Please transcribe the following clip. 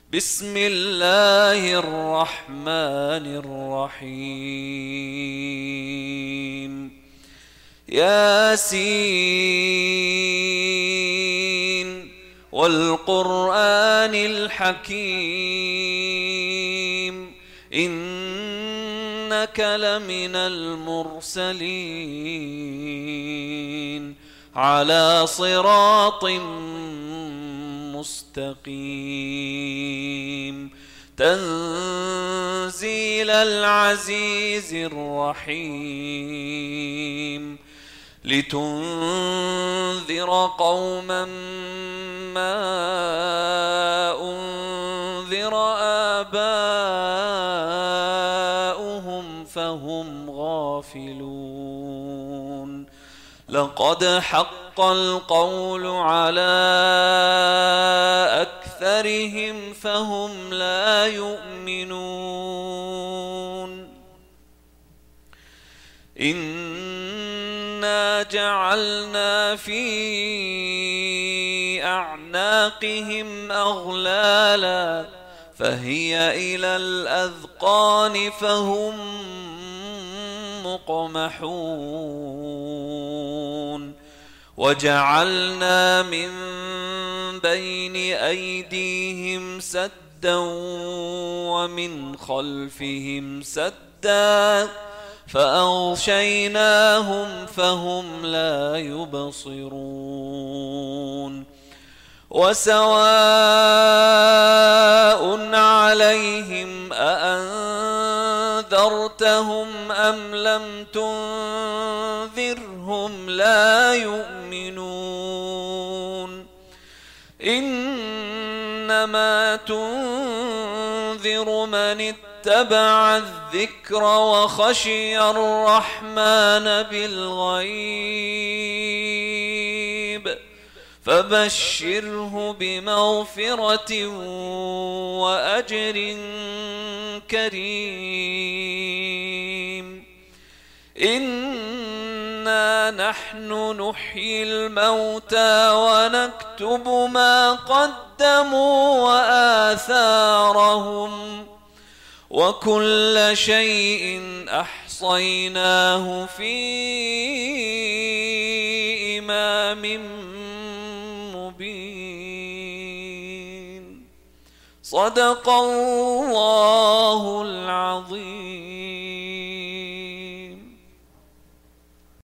بسم الله الرحمن الرحيم. ياسين والقرآن الحكيم إنك لمن المرسلين على صراط مستقيم. تنزيل العزيز الرحيم. لتنذر قوما ما أنذر آباؤهم فهم غافلون. لقد حق القول على أكثرهم فهم لا يؤمنون. إنا جعلنا في أعناقهم أغلالا فهي إلى الأذقان فهم مقمحون. وجعلنا من بين أيديهم سدا ومن خلفهم سدا فأغشيناهم فهم لا يبصرون. وسواء عليهم أأنذرتهم أم لم تنذرهم لا يؤمنون. إنما تنذر من اتبع الذكر وخشي الرحمن بالغيب فبشره بمغفرة وأجر كريم. إنا نحن نحيي الموتى ونكتب ما قدموا وآثارهم وكل شيء أحصيناه في إمام مبين. صدق الله العظيم.